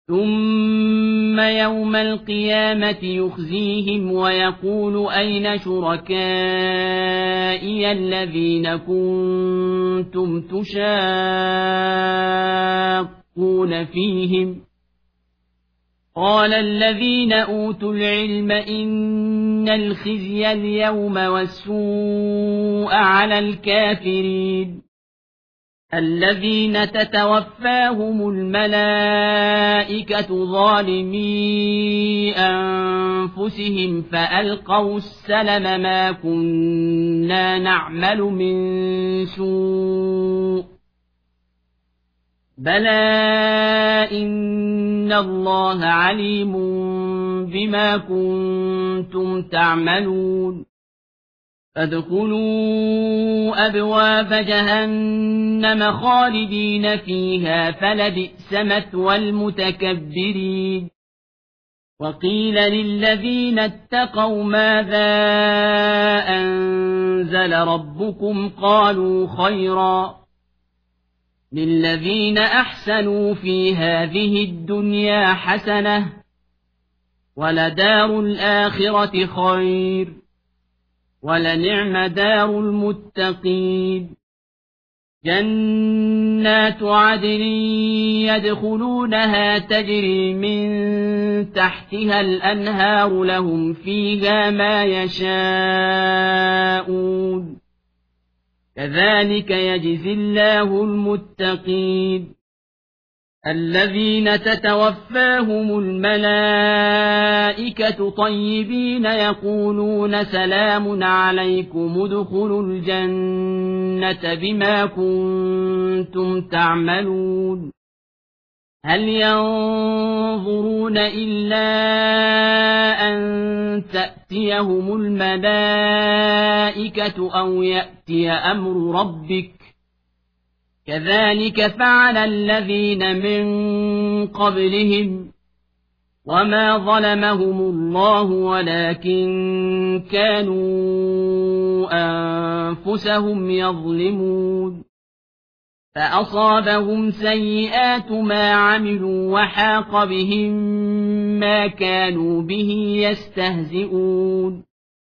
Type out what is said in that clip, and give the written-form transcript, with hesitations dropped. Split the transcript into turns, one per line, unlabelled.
ثم يوم القيامة يخزيهم ويقول أين شركائي الذين كنتم تشاقون فيهم قال الذين أوتوا العلم إن الخزي اليوم والسوء على الكافرين الذين تتوفاهم الملائكة ظالمي أنفسهم فألقوا السلم ما كنا نعمل من سوء بلى إن الله عليم بما كنتم تعملون فادخلوا أبواب جهنم خالدين فيها فلبئس مثوى المتكبرين وقيل للذين اتقوا ماذا أنزل ربكم قالوا خيرا للذين أحسنوا في هذه الدنيا حسنة ولدار الآخرة خير ولنعم دار المتقين جنات عدن يدخلونها تجري من تحتها الأنهار لهم فيها ما يشاءون كذلك يجزي الله المتقين الذين تتوفاهم الملائكة طيبين يقولون سلام عليكم ادخلوا الجنة بما كنتم تعملون هل ينظرون إلا أن تأتيهم الملائكة أو يأتي أمر ربك كذلك فعل الذين من قبلهم وما ظلمهم الله ولكن كانوا أنفسهم يظلمون فأصابهم سيئات ما عملوا وحاق بهم ما كانوا به يستهزئون